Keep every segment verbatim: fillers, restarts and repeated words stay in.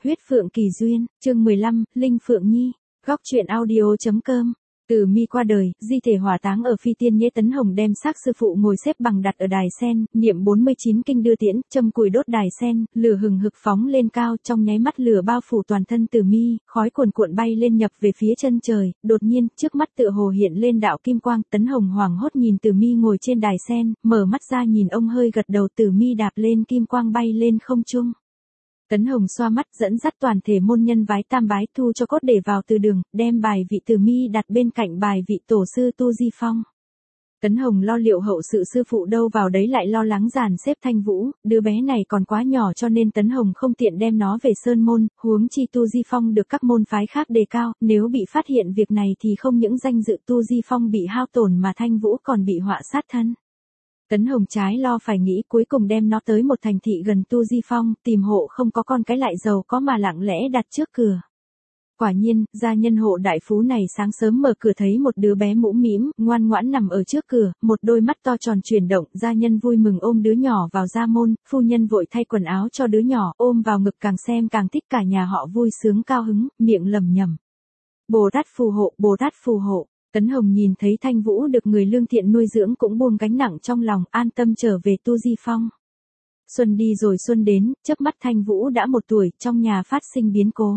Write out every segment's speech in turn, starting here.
Huyết Phượng Kỳ Duyên, chương mười lăm, Linh Phượng Nhi, góc truyện audio.com. Từ Mi qua đời, di thể hỏa táng ở Phi Tiên Nhễ. Tấn Hồng đem xác sư phụ ngồi xếp bằng đặt ở đài sen, niệm bốn mươi chín kinh đưa tiễn, châm củi đốt đài sen, lửa hừng hực phóng lên cao, trong nháy mắt lửa bao phủ toàn thân Từ Mi, khói cuồn cuộn bay lên nhập về phía chân trời, đột nhiên, trước mắt tựa hồ hiện lên đạo kim quang. Tấn Hồng hoảng hốt nhìn Từ Mi ngồi trên đài sen, mở mắt ra nhìn ông hơi gật đầu. Từ Mi đạp lên kim quang bay lên không trung. Tấn Hồng xoa mắt dẫn dắt toàn thể môn nhân vái tam bái thu cho cốt để vào từ đường, đem bài vị Từ Mi đặt bên cạnh bài vị tổ sư Tu Di Phong. Tấn Hồng lo liệu hậu sự sư phụ đâu vào đấy lại lo lắng dàn xếp Thanh Vũ, đứa bé này còn quá nhỏ cho nên Tấn Hồng không tiện đem nó về sơn môn, huống chi Tu Di Phong được các môn phái khác đề cao, nếu bị phát hiện việc này thì không những danh dự Tu Di Phong bị hao tổn mà Thanh Vũ còn bị họa sát thân. Tấn Hồng trái lo phải nghĩ, cuối cùng đem nó tới một thành thị gần Tu Di Phong, tìm hộ không có con cái lại giàu có mà lặng lẽ đặt trước cửa. Quả nhiên, gia nhân hộ đại phú này sáng sớm mở cửa thấy một đứa bé mũm mĩm, ngoan ngoãn nằm ở trước cửa, một đôi mắt to tròn chuyển động, gia nhân vui mừng ôm đứa nhỏ vào gia môn, phu nhân vội thay quần áo cho đứa nhỏ, ôm vào ngực càng xem càng thích, cả nhà họ vui sướng cao hứng, miệng lẩm nhẩm: Bồ Tát phù hộ, Bồ Tát phù hộ. Tấn Hồng nhìn thấy Thanh Vũ được người lương thiện nuôi dưỡng cũng buông gánh nặng trong lòng, an tâm trở về Tu Di Phong. Xuân đi rồi xuân đến, chớp mắt Thanh Vũ đã một tuổi, trong nhà phát sinh biến cố.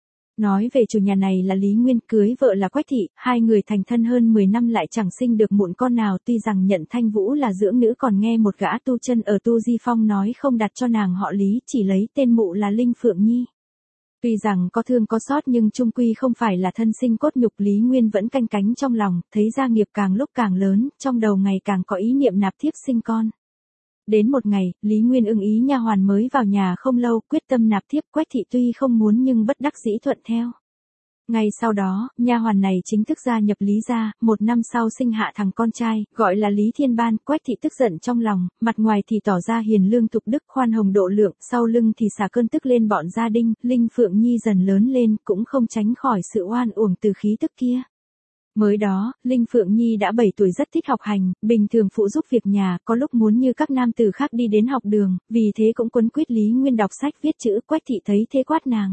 Nói về chủ nhà này là Lý Nguyên, cưới vợ là Quách Thị, hai người thành thân hơn mười năm lại chẳng sinh được mụn con nào. Tuy rằng nhận Thanh Vũ là dưỡng nữ còn nghe một gã tu chân ở Tu Di Phong nói không đặt cho nàng họ Lý, chỉ lấy tên mụ là Linh Phượng Nhi. Tuy rằng có thương có xót nhưng chung quy không phải là thân sinh cốt nhục, Lý Nguyên vẫn canh cánh trong lòng, thấy gia nghiệp càng lúc càng lớn, trong đầu ngày càng có ý niệm nạp thiếp sinh con. Đến một ngày, Lý Nguyên ưng ý nha hoàn mới vào nhà không lâu, quyết tâm nạp thiếp. Quách Thị tuy không muốn nhưng bất đắc dĩ thuận theo. Ngay sau đó, nha hoàn này chính thức gia nhập Lý gia, một năm sau sinh hạ thằng con trai, gọi là Lý Thiên Ban. Quách Thị tức giận trong lòng, mặt ngoài thì tỏ ra hiền lương thục đức, khoan hồng độ lượng, sau lưng thì xả cơn tức lên bọn gia đình. Linh Phượng Nhi dần lớn lên, cũng không tránh khỏi sự oan uổng từ khí tức kia. Mới đó, Linh Phượng Nhi đã bảy tuổi, rất thích học hành, bình thường phụ giúp việc nhà, có lúc muốn như các nam tử khác đi đến học đường, vì thế cũng quấn quýt Lý Nguyên đọc sách viết chữ. Quách Thị thấy thế quát nàng: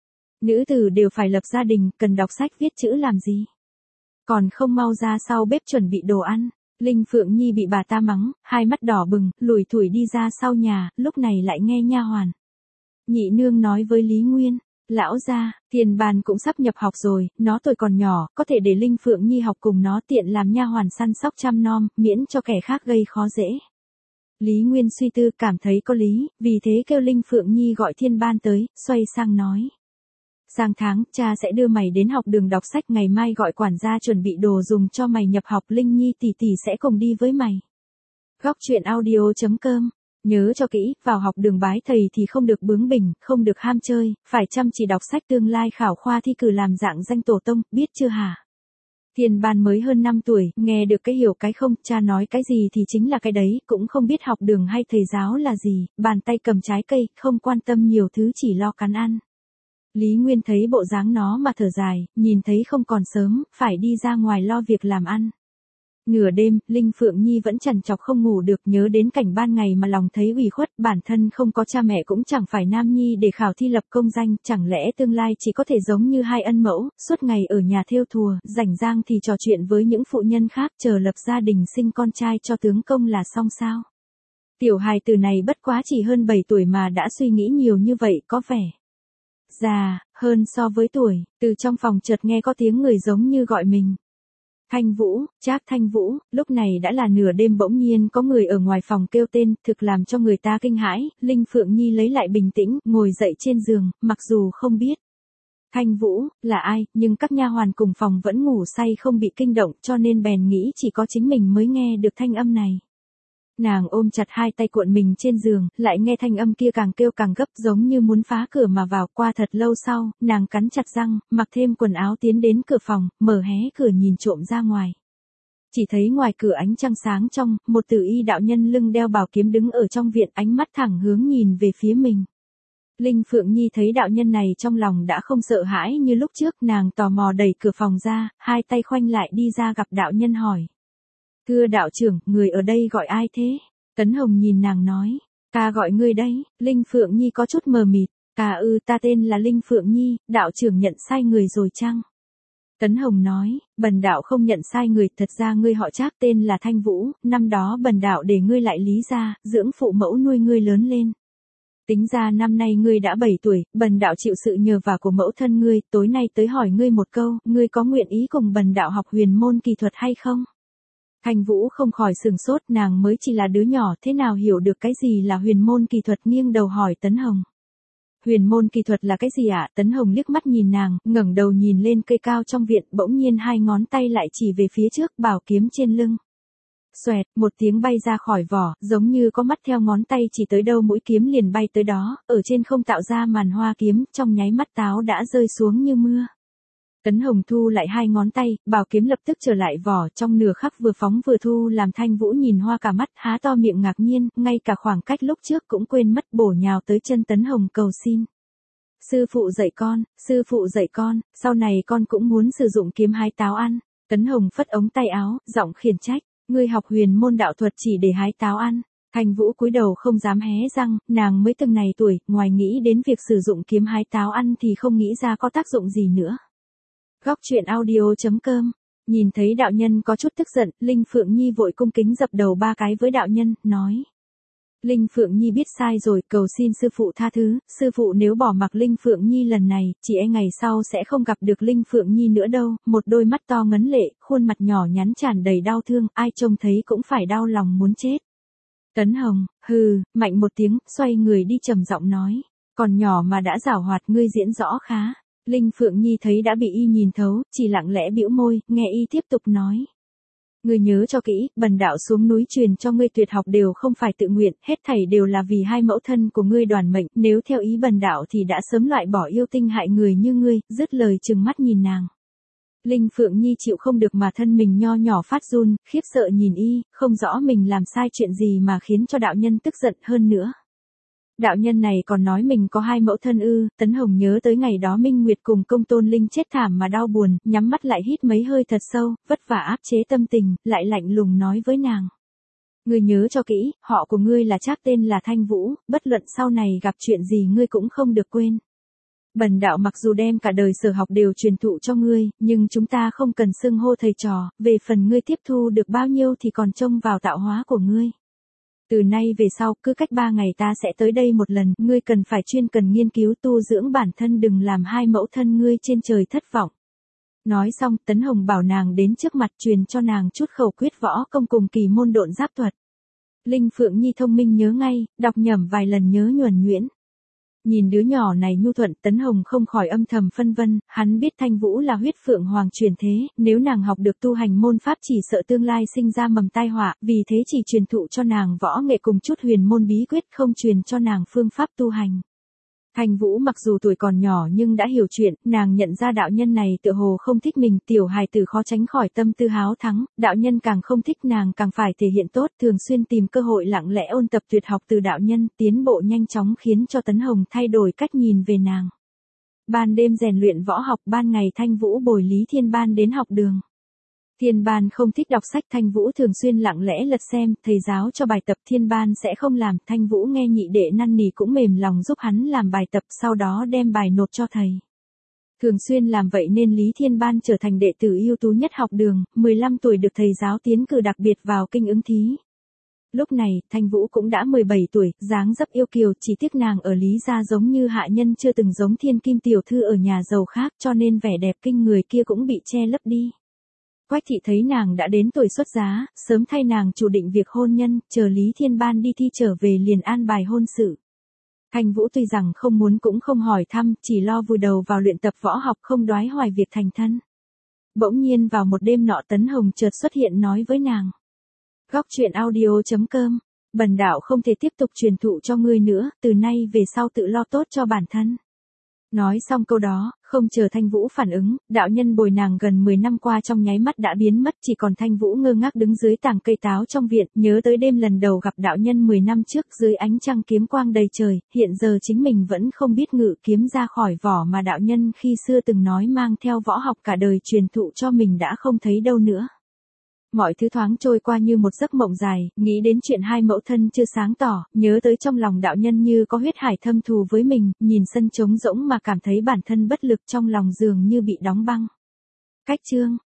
Nữ tử đều phải lập gia đình, cần đọc sách viết chữ làm gì? Còn không mau ra sau bếp chuẩn bị đồ ăn. Linh Phượng Nhi bị bà ta mắng, hai mắt đỏ bừng, lủi thủi đi ra sau nhà, lúc này lại nghe nha hoàn nhị nương nói với Lý Nguyên: Lão gia, Thiên Ban cũng sắp nhập học rồi, nó tuổi còn nhỏ, có thể để Linh Phượng Nhi học cùng nó, tiện làm nha hoàn săn sóc chăm nom, miễn cho kẻ khác gây khó dễ. Lý Nguyên suy tư, cảm thấy có lý, vì thế kêu Linh Phượng Nhi gọi Thiên Ban tới, xoay sang nói: Sang tháng, cha sẽ đưa mày đến học đường đọc sách, ngày mai gọi quản gia chuẩn bị đồ dùng cho mày nhập học, Linh Nhi tỷ tỷ sẽ cùng đi với mày. Góc truyện audio.com. Nhớ cho kỹ, vào học đường bái thầy thì không được bướng bỉnh, không được ham chơi, phải chăm chỉ đọc sách, tương lai khảo khoa thi cử làm dạng danh tổ tông, biết chưa hả? Thiên Ban mới hơn năm tuổi, nghe được cái hiểu cái không, cha nói cái gì thì chính là cái đấy, cũng không biết học đường hay thầy giáo là gì, bàn tay cầm trái cây, không quan tâm nhiều thứ, chỉ lo cắn ăn. Lý Nguyên thấy bộ dáng nó mà thở dài, nhìn thấy không còn sớm, phải đi ra ngoài lo việc làm ăn. Nửa đêm, Linh Phượng Nhi vẫn trằn trọc không ngủ được, nhớ đến cảnh ban ngày mà lòng thấy ủy khuất, bản thân không có cha mẹ cũng chẳng phải nam nhi để khảo thi lập công danh, chẳng lẽ tương lai chỉ có thể giống như hai ân mẫu, suốt ngày ở nhà thêu thùa, rảnh rang thì trò chuyện với những phụ nhân khác, chờ lập gia đình sinh con trai cho tướng công là xong sao? Tiểu hài tử này bất quá chỉ hơn bảy tuổi mà đã suy nghĩ nhiều như vậy, có vẻ già hơn so với tuổi. Từ trong phòng chợt nghe có tiếng người giống như gọi mình: Thanh Vũ, Trác Thanh Vũ. Lúc này đã là nửa đêm, bỗng nhiên có người ở ngoài phòng kêu tên, thực làm cho người ta kinh hãi. Linh Phượng Nhi lấy lại bình tĩnh, ngồi dậy trên giường, mặc dù không biết Thanh Vũ là ai, nhưng các nha hoàn cùng phòng vẫn ngủ say không bị kinh động, cho nên bèn nghĩ chỉ có chính mình mới nghe được thanh âm này. Nàng ôm chặt hai tay cuộn mình trên giường, lại nghe thanh âm kia càng kêu càng gấp, giống như muốn phá cửa mà vào. Qua thật lâu sau, nàng cắn chặt răng, mặc thêm quần áo tiến đến cửa phòng, mở hé cửa nhìn trộm ra ngoài. Chỉ thấy ngoài cửa ánh trăng sáng trong, một tử y đạo nhân lưng đeo bảo kiếm đứng ở trong viện, ánh mắt thẳng hướng nhìn về phía mình. Linh Phượng Nhi thấy đạo nhân này trong lòng đã không sợ hãi như lúc trước, nàng tò mò đẩy cửa phòng ra, hai tay khoanh lại đi ra gặp đạo nhân hỏi: Thưa đạo trưởng, người ở đây gọi ai thế? Tấn Hồng nhìn nàng nói: Ta gọi ngươi đấy. Linh Phượng Nhi có chút mờ mịt. À ư ta tên là Linh Phượng Nhi, đạo trưởng nhận sai người rồi chăng? Tấn Hồng nói, bần đạo không nhận sai người, thật ra ngươi họ Trác tên là Thanh Vũ, năm đó bần đạo để ngươi lại Lý gia, dưỡng phụ mẫu nuôi ngươi lớn lên. Tính ra năm nay ngươi đã bảy tuổi, bần đạo chịu sự nhờ vả của mẫu thân ngươi, tối nay tới hỏi ngươi một câu, ngươi có nguyện ý cùng bần đạo học huyền môn kỳ thuật hay không? Thanh Vũ không khỏi sừng sốt, nàng mới chỉ là đứa nhỏ, thế nào hiểu được cái gì là huyền môn kỳ thuật, nghiêng đầu hỏi Tấn Hồng. Huyền môn kỳ thuật là cái gì ạ? À? Tấn Hồng liếc mắt nhìn nàng, ngẩng đầu nhìn lên cây cao trong viện, bỗng nhiên hai ngón tay lại chỉ về phía trước, bảo kiếm trên lưng. Xoẹt, một tiếng bay ra khỏi vỏ, giống như có mắt theo ngón tay chỉ tới đâu mũi kiếm liền bay tới đó, ở trên không tạo ra màn hoa kiếm, trong nháy mắt táo đã rơi xuống như mưa. Tấn Hồng thu lại hai ngón tay, bảo kiếm lập tức trở lại vỏ, trong nửa khắc vừa phóng vừa thu làm Thanh Vũ nhìn hoa cả mắt, há to miệng ngạc nhiên, ngay cả khoảng cách lúc trước cũng quên mất, bổ nhào tới chân Tấn Hồng cầu xin. Sư phụ dạy con, sư phụ dạy con, sau này con cũng muốn sử dụng kiếm hái táo ăn. Tấn Hồng phất ống tay áo, giọng khiển trách, ngươi học huyền môn đạo thuật chỉ để hái táo ăn. Thanh Vũ cúi đầu không dám hé răng, nàng mới từng này tuổi, ngoài nghĩ đến việc sử dụng kiếm hái táo ăn thì không nghĩ ra có tác dụng gì nữa. Góc truyện audio.com. Nhìn thấy đạo nhân có chút tức giận, Linh Phượng Nhi vội cung kính dập đầu ba cái với đạo nhân, nói. Linh Phượng Nhi biết sai rồi, cầu xin sư phụ tha thứ, sư phụ nếu bỏ mặc Linh Phượng Nhi lần này, chỉ e ngày sau sẽ không gặp được Linh Phượng Nhi nữa đâu. Một đôi mắt to ngấn lệ, khuôn mặt nhỏ nhắn tràn đầy đau thương, ai trông thấy cũng phải đau lòng muốn chết. Tấn Hồng, hừ, mạnh một tiếng, xoay người đi trầm giọng nói, còn nhỏ mà đã giảo hoạt, ngươi diễn rõ khá. Linh Phượng Nhi thấy đã bị y nhìn thấu, chỉ lặng lẽ bĩu môi, nghe y tiếp tục nói. Ngươi nhớ cho kỹ, bần đạo xuống núi truyền cho ngươi tuyệt học đều không phải tự nguyện, hết thảy đều là vì hai mẫu thân của ngươi đoàn mệnh, nếu theo ý bần đạo thì đã sớm loại bỏ yêu tinh hại người như ngươi, dứt lời trừng mắt nhìn nàng. Linh Phượng Nhi chịu không được mà thân mình nho nhỏ phát run, khiếp sợ nhìn y, không rõ mình làm sai chuyện gì mà khiến cho đạo nhân tức giận hơn nữa. Đạo nhân này còn nói mình có hai mẫu thân ư? Tấn Hồng nhớ tới ngày đó Minh Nguyệt cùng Công Tôn Linh chết thảm mà đau buồn, nhắm mắt lại hít mấy hơi thật sâu, vất vả áp chế tâm tình, lại lạnh lùng nói với nàng. Ngươi nhớ cho kỹ, họ của ngươi là Trác tên là Thanh Vũ, bất luận sau này gặp chuyện gì ngươi cũng không được quên. Bần đạo mặc dù đem cả đời sở học đều truyền thụ cho ngươi, nhưng chúng ta không cần xưng hô thầy trò, về phần ngươi tiếp thu được bao nhiêu thì còn trông vào tạo hóa của ngươi. Từ nay về sau, cứ cách ba ngày ta sẽ tới đây một lần, ngươi cần phải chuyên cần nghiên cứu tu dưỡng bản thân, đừng làm hai mẫu thân ngươi trên trời thất vọng. Nói xong, Tấn Hồng bảo nàng đến trước mặt truyền cho nàng chút khẩu quyết võ công cùng kỳ môn độn giáp thuật. Linh Phượng Nhi thông minh nhớ ngay, đọc nhẩm vài lần nhớ nhuần nhuyễn. Nhìn đứa nhỏ này nhu thuận, Tấn Hồng không khỏi âm thầm phân vân, hắn biết Thanh Vũ là huyết phượng hoàng truyền thế, nếu nàng học được tu hành môn pháp chỉ sợ tương lai sinh ra mầm tai họa, vì thế chỉ truyền thụ cho nàng võ nghệ cùng chút huyền môn bí quyết, không truyền cho nàng phương pháp tu hành. Thanh Vũ mặc dù tuổi còn nhỏ nhưng đã hiểu chuyện, nàng nhận ra đạo nhân này tựa hồ không thích mình, tiểu hài tử khó tránh khỏi tâm tư háo thắng, đạo nhân càng không thích nàng càng phải thể hiện tốt, thường xuyên tìm cơ hội lặng lẽ ôn tập tuyệt học từ đạo nhân, tiến bộ nhanh chóng khiến cho Tấn Hồng thay đổi cách nhìn về nàng. Ban đêm rèn luyện võ học, ban ngày Thanh Vũ bồi Lý Thiên Ban đến học đường. Thiên Ban không thích đọc sách, Thanh Vũ thường xuyên lặng lẽ lật xem, thầy giáo cho bài tập Thiên Ban sẽ không làm, Thanh Vũ nghe nhị đệ năn nỉ cũng mềm lòng giúp hắn làm bài tập, sau đó đem bài nộp cho thầy. Thường xuyên làm vậy nên Lý Thiên Ban trở thành đệ tử ưu tú nhất học đường, mười lăm tuổi được thầy giáo tiến cử đặc biệt vào kinh ứng thí. Lúc này, Thanh Vũ cũng đã mười bảy tuổi, dáng dấp yêu kiều, chỉ tiếc nàng ở Lý gia giống như hạ nhân chưa từng giống thiên kim tiểu thư ở nhà giàu khác, cho nên vẻ đẹp kinh người kia cũng bị che lấp đi. Quách thị thấy nàng đã đến tuổi xuất giá, sớm thay nàng chủ định việc hôn nhân, chờ Lý Thiên Ban đi thi trở về liền an bài hôn sự. Thanh Vũ tuy rằng không muốn cũng không hỏi thăm, chỉ lo vùi đầu vào luyện tập võ học, không đoái hoài việc thành thân. Bỗng nhiên vào một đêm nọ, Tấn Hồng chợt xuất hiện nói với nàng. Góc truyện audio.com, bần đạo không thể tiếp tục truyền thụ cho ngươi nữa, từ nay về sau tự lo tốt cho bản thân. Nói xong câu đó, không chờ Thanh Vũ phản ứng, đạo nhân bồi nàng gần mười năm qua trong nháy mắt đã biến mất, chỉ còn Thanh Vũ ngơ ngác đứng dưới tàng cây táo trong viện, nhớ tới đêm lần đầu gặp đạo nhân mười năm trước dưới ánh trăng kiếm quang đầy trời, hiện giờ chính mình vẫn không biết ngự kiếm ra khỏi vỏ mà đạo nhân khi xưa từng nói mang theo võ học cả đời truyền thụ cho mình đã không thấy đâu nữa. Mọi thứ thoáng trôi qua như một giấc mộng dài, nghĩ đến chuyện hai mẫu thân chưa sáng tỏ, nhớ tới trong lòng đạo nhân như có huyết hải thâm thù với mình, nhìn sân trống rỗng mà cảm thấy bản thân bất lực, trong lòng dường như bị đóng băng. Cách chương